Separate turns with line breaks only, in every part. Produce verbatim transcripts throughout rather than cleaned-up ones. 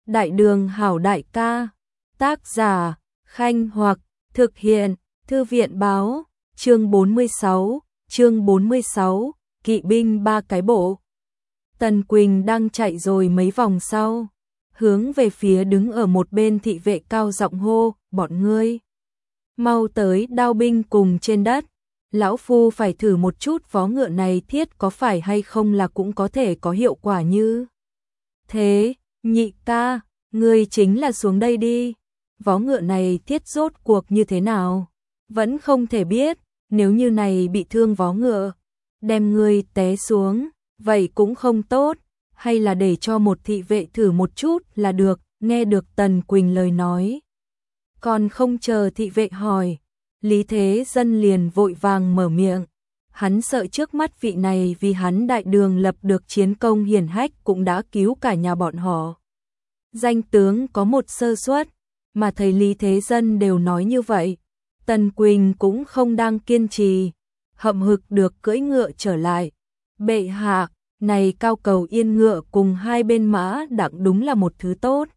Đại đường hảo đại ca. Tác giả, Khanh Hoặc, thực hiện, Thư viện báo, chương bốn mươi sáu, chương bốn mươi sáu, kỵ binh ba cái bộ. Tần Quỳnh đang chạy rồi mấy vòng sau, hướng về phía đứng ở một bên thị vệ cao giọng hô, bọn ngươi. Mau tới đao binh cùng trên đất, lão phu phải thử một chút vó ngựa này thiết có phải hay không là cũng có thể có hiệu quả như. Thế, nhị ca, ngươi chính là xuống đây đi, vó ngựa này thiết rốt cuộc như thế nào? Vẫn không thể biết, nếu như này bị thương vó ngựa, đem ngươi té xuống, vậy cũng không tốt, hay là để cho một thị vệ thử một chút là được, nghe được Tần Quỳnh lời nói. Còn không chờ thị vệ hỏi, Lý Thế Dân liền vội vàng mở miệng, hắn sợ trước mắt vị này vì hắn đại đường lập được chiến công hiển hách cũng đã cứu cả nhà bọn họ. Danh tướng có một sơ suất, mà thầy Lý Thế Dân đều nói như vậy. Tần Quỳnh cũng không đang kiên trì, hậm hực được cưỡi ngựa trở lại. Bệ hạ, này cao cầu yên ngựa cùng hai bên mã đặng đúng là một thứ tốt.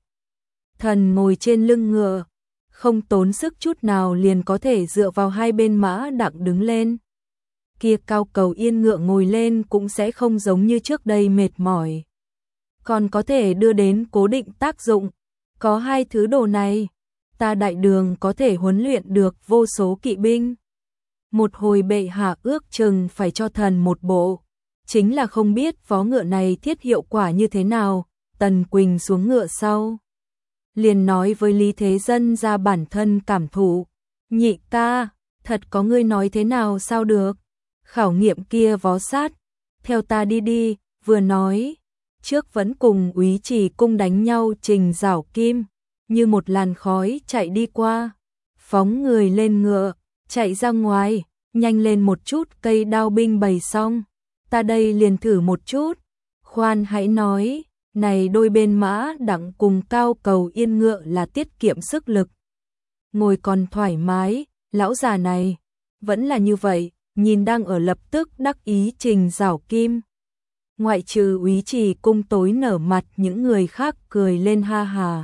Thần ngồi trên lưng ngựa, không tốn sức chút nào liền có thể dựa vào hai bên mã đặng đứng lên. Kia cao cầu yên ngựa ngồi lên cũng sẽ không giống như trước đây mệt mỏi. Còn có thể đưa đến cố định tác dụng. Có hai thứ đồ này, ta đại đường có thể huấn luyện được vô số kỵ binh. Một hồi bệ hạ ước chừng phải cho thần một bộ, chính là không biết vó ngựa này thiết hiệu quả như thế nào. Tần Quỳnh xuống ngựa sau, liền nói với Lý Thế Dân ra bản thân cảm thụ. Nhị ca, thật có ngươi nói thế nào sao được? Khảo nghiệm kia vó sát, theo ta đi đi, vừa nói. Trước vẫn cùng Úy Trì cung đánh nhau Trình Giảo Kim, như một làn khói chạy đi qua, phóng người lên ngựa, chạy ra ngoài, nhanh lên một chút cây đao binh bày xong, ta đây liền thử một chút, khoan hãy nói, này đôi bên mã đặng cùng cao cầu yên ngựa là tiết kiệm sức lực. Ngồi còn thoải mái, lão già này, vẫn là như vậy, nhìn đang ở lập tức đắc ý Trình Giảo Kim. Ngoại trừ Úy Trì cung tối nở mặt những người khác cười lên ha hà.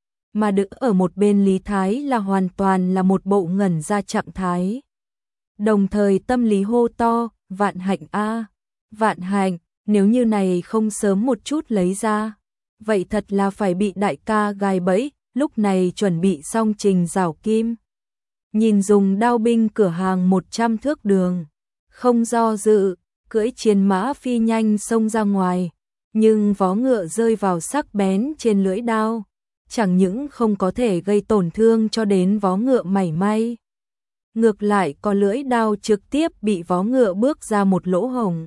Mà đứng ở một bên Lý Thái là hoàn toàn là một bộ ngẩn ra trạng thái. Đồng thời tâm lý hô to, vạn hạnh a, vạn hạnh, nếu như này không sớm một chút lấy ra, vậy thật là phải bị đại ca gài bẫy. Lúc này chuẩn bị xong Trình Giảo Kim, nhìn dùng đao binh cửa hàng một trăm thước đường, không do dự, cưỡi chiến mã phi nhanh xông ra ngoài, nhưng vó ngựa rơi vào sắc bén trên lưỡi đao, chẳng những không có thể gây tổn thương cho đến vó ngựa mảy may. Ngược lại có lưỡi đao trực tiếp bị vó ngựa bước ra một lỗ hổng.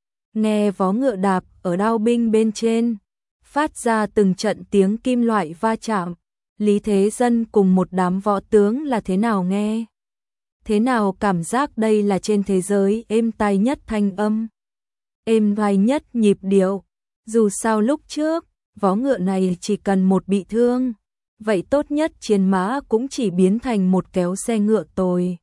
Nghe vó ngựa đạp ở đao binh bên trên, phát ra từng trận tiếng kim loại va chạm. Lý Thế Dân cùng một đám võ tướng là thế nào nghe? Thế nào cảm giác đây là trên thế giới êm tai nhất thanh âm, êm tai nhất nhịp điệu. Dù sao lúc trước, vó ngựa này chỉ cần một bị thương, vậy tốt nhất chiến mã cũng chỉ biến thành một kéo xe ngựa tồi.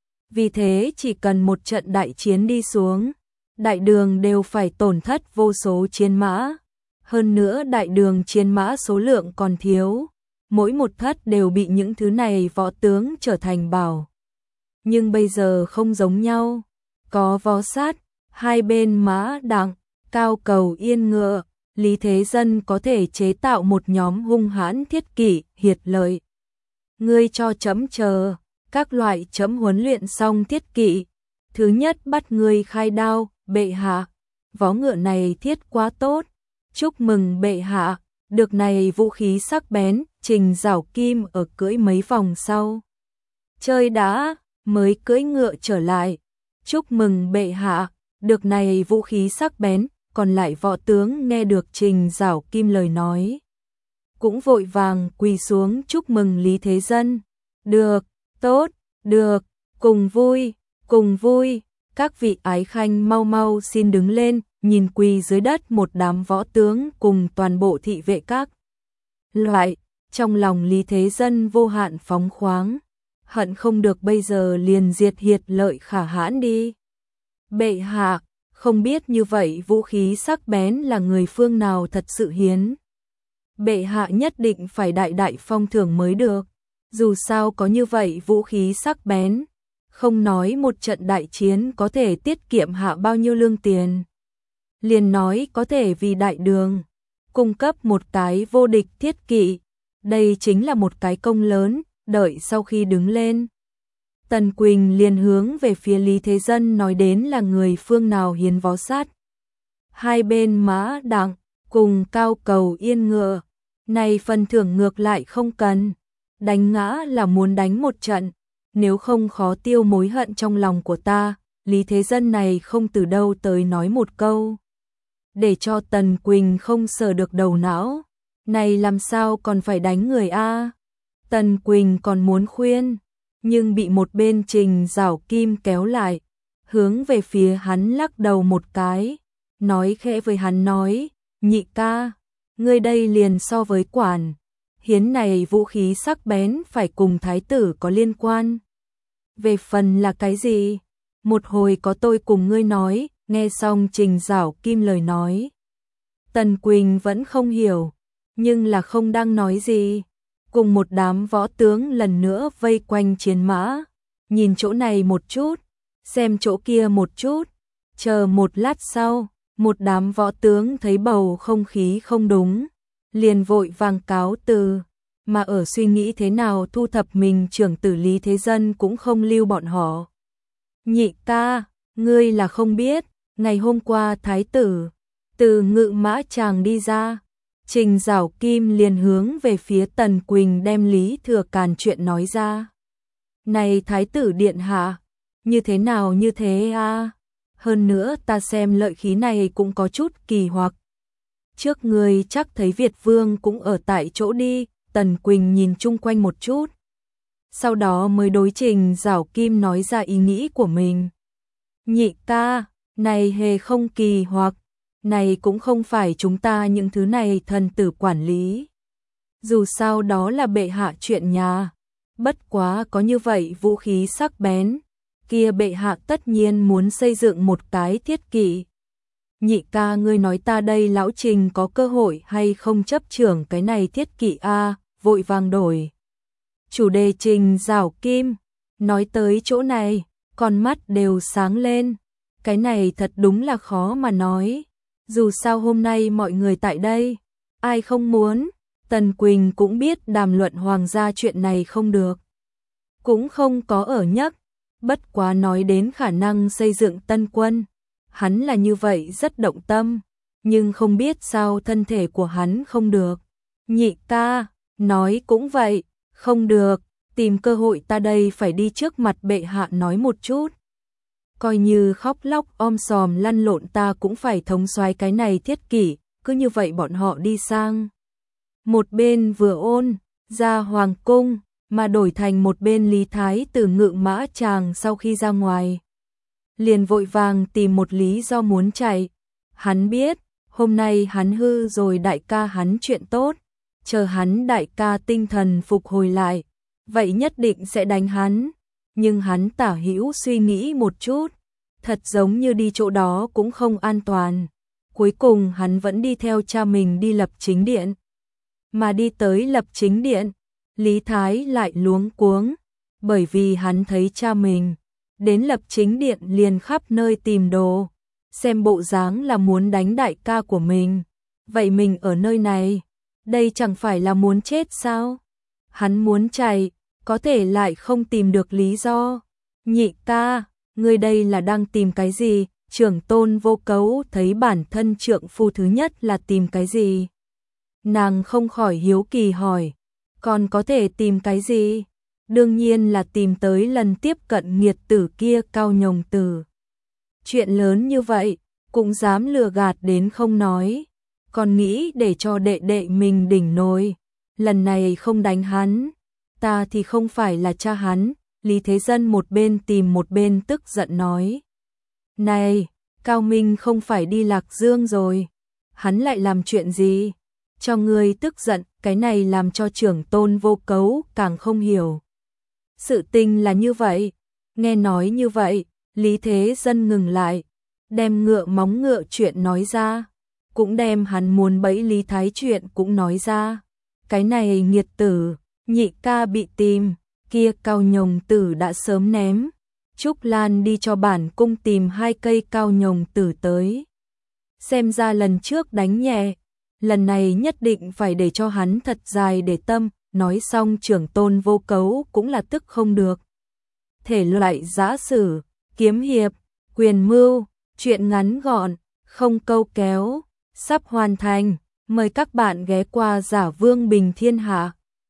Vì thế chỉ cần một trận đại chiến đi xuống, đại đường đều phải tổn thất vô số chiến mã. Hơn nữa đại đường chiến mã số lượng còn thiếu, mỗi một thất đều bị những thứ này võ tướng trở thành bảo. Nhưng bây giờ không giống nhau, có vó sát, hai bên mã đặng, cao cầu yên ngựa, Lý Thế Dân có thể chế tạo một nhóm hung hãn thiết kỷ, hiệt lợi. Ngươi cho chấm chờ, các loại chấm huấn luyện xong thiết kỷ. Thứ nhất bắt ngươi khai đao, bệ hạ, vó ngựa này thiết quá tốt, chúc mừng bệ hạ, được này vũ khí sắc bén. Trình Giảo Kim ở cưỡi mấy vòng sau, chơi đã, mới cưỡi ngựa trở lại, chúc mừng bệ hạ, được này vũ khí sắc bén. Còn lại võ tướng nghe được Trình Giảo Kim lời nói, cũng vội vàng quỳ xuống chúc mừng Lý Thế Dân. Được, tốt, được, cùng vui, cùng vui, các vị ái khanh mau mau xin đứng lên, nhìn quỳ dưới đất một đám võ tướng cùng toàn bộ thị vệ các loại. Trong lòng Lý Thế Dân vô hạn phóng khoáng, hận không được bây giờ liền diệt hiệt lợi khả hãn đi. Bệ hạ, không biết như vậy vũ khí sắc bén là người phương nào thật sự hiến. bệ hạ nhất định phải đại đại phong thưởng mới được. Dù sao có như vậy vũ khí sắc bén, không nói một trận đại chiến có thể tiết kiệm hạ bao nhiêu lương tiền. Liền nói có thể vì đại đường cung cấp một cái vô địch thiết kỵ, đây chính là một cái công lớn. Đợi sau khi đứng lên, Tần Quỳnh liền hướng về phía Lý Thế Dân nói đến là người phương nào hiến vó sát. Hai bên mã đặng, cùng cao cầu yên ngựa, này phần thưởng ngược lại không cần, đánh ngã là muốn đánh một trận, nếu không khó tiêu mối hận trong lòng của ta. Lý Thế Dân này không từ đâu tới nói một câu, để cho Tần Quỳnh không sờ được đầu não, này làm sao còn phải đánh người a? Tần Quỳnh còn muốn khuyên, nhưng bị một bên Trình Giảo Kim kéo lại, hướng về phía hắn lắc đầu một cái, nói khẽ với hắn nói, nhị ca, ngươi đây liền so với quản, hiến này vũ khí sắc bén phải cùng thái tử có liên quan. Về phần là cái gì? Một hồi có tôi cùng ngươi nói. Nghe xong Trình Giảo Kim lời nói, Tần Quỳnh vẫn không hiểu, nhưng là không đang nói gì. Cùng một đám võ tướng lần nữa vây quanh chiến mã, nhìn chỗ này một chút, xem chỗ kia một chút, chờ một lát sau, một đám võ tướng thấy bầu không khí không đúng, liền vội vàng cáo từ, mà ở suy nghĩ thế nào thu thập mình trưởng tử Lý Thế Dân cũng không lưu bọn họ. Nhị ca, ngươi là không biết, ngày hôm qua thái tử từ ngự mã tràng đi ra. Trình Giảo Kim liền hướng về phía Tần Quỳnh đem Lý Thừa Càn chuyện nói ra. Này thái tử điện hạ, như thế nào như thế a? Hơn nữa ta xem lợi khí này cũng có chút kỳ hoặc. Trước người chắc thấy Việt Vương cũng ở tại chỗ đi. Tần Quỳnh nhìn chung quanh một chút, sau đó mới đối Trình Giảo Kim nói ra ý nghĩ của mình. Nhị ca, này hề không kỳ hoặc, này cũng không phải chúng ta những thứ này thần tử quản lý. Dù sao đó là bệ hạ chuyện nhà, bất quá có như vậy vũ khí sắc bén, kia bệ hạ tất nhiên muốn xây dựng một cái thiết kỵ. Nhị ca ngươi nói ta đây lão Trình có cơ hội hay không chấp trưởng cái này thiết kỵ a? Vội vàng đổi chủ đề. Trình Giảo Kim nói tới chỗ này, con mắt đều sáng lên, cái này thật đúng là khó mà nói. Dù sao hôm nay mọi người tại đây, ai không muốn. Tần Quỳnh cũng biết đàm luận hoàng gia chuyện này không được, cũng không có ở nhắc, bất quá nói đến khả năng xây dựng tân quân, hắn là như vậy rất động tâm, nhưng không biết sao thân thể của hắn không được. Nhị ca, nói cũng vậy, không được, tìm cơ hội ta đây phải đi trước mặt bệ hạ nói một chút. Coi như khóc lóc om sòm lăn lộn ta cũng phải thống soái cái này thiết kỷ, cứ như vậy bọn họ đi sang. Một bên vừa ôn ra hoàng cung, mà đổi thành một bên Lý Thái Tử ngự mã tràng sau khi ra ngoài, liền vội vàng tìm một lý do muốn chạy. Hắn biết, hôm nay hắn hư rồi đại ca hắn chuyện tốt, chờ hắn đại ca tinh thần phục hồi lại, vậy nhất định sẽ đánh hắn. Nhưng hắn tả hữu suy nghĩ một chút, thật giống như đi chỗ đó cũng không an toàn. Cuối cùng hắn vẫn đi theo cha mình đi Lập Chính Điện. Mà đi tới Lập Chính Điện, Lý Thái lại luống cuống, bởi vì hắn thấy cha mình đến Lập Chính Điện liền khắp nơi tìm đồ, xem bộ dáng là muốn đánh đại ca của mình. Vậy mình ở nơi này, đây chẳng phải là muốn chết sao? Hắn muốn chạy, có thể lại không tìm được lý do. Nhị ca, ngươi đây là đang tìm cái gì? Trưởng tôn Vô Cấu thấy bản thân trượng phu thứ nhất là tìm cái gì? Nàng không khỏi hiếu kỳ hỏi, còn có thể tìm cái gì? Đương nhiên là tìm tới lần tiếp cận nghiệt tử kia Cao Nhồng Tử. Chuyện lớn như vậy, cũng dám lừa gạt đến không nói, còn nghĩ để cho đệ đệ mình đỉnh nồi. Lần này không đánh hắn, ta thì không phải là cha hắn. Lý Thế Dân một bên tìm một bên tức giận nói. Này, Cao Minh không phải đi Lạc Dương rồi, hắn lại làm chuyện gì? Cho ngươi tức giận, cái này làm cho trưởng tôn Vô Cấu càng không hiểu. Sự tình là như vậy, nghe nói như vậy, Lý Thế Dân ngừng lại, đem ngựa móng ngựa chuyện nói ra. cũng đem hắn muốn bẫy Lý Thái chuyện cũng nói ra. Cái này nghiệt tử, nhị ca bị tìm, kia cao nhồng tử đã sớm ném. Trúc Lan đi cho bản cung tìm hai cây cao nhồng tử tới. Xem ra lần trước đánh nhẹ, lần này nhất định phải để cho hắn thật dài để tâm. Nói xong trưởng tôn Vô Cấu cũng là tức không được. Thể loại giã sử, kiếm hiệp, quyền mưu, chuyện ngắn gọn, không câu kéo, sắp hoàn thành. Mời các bạn ghé qua Giả Vương Bình Thiên Hạ.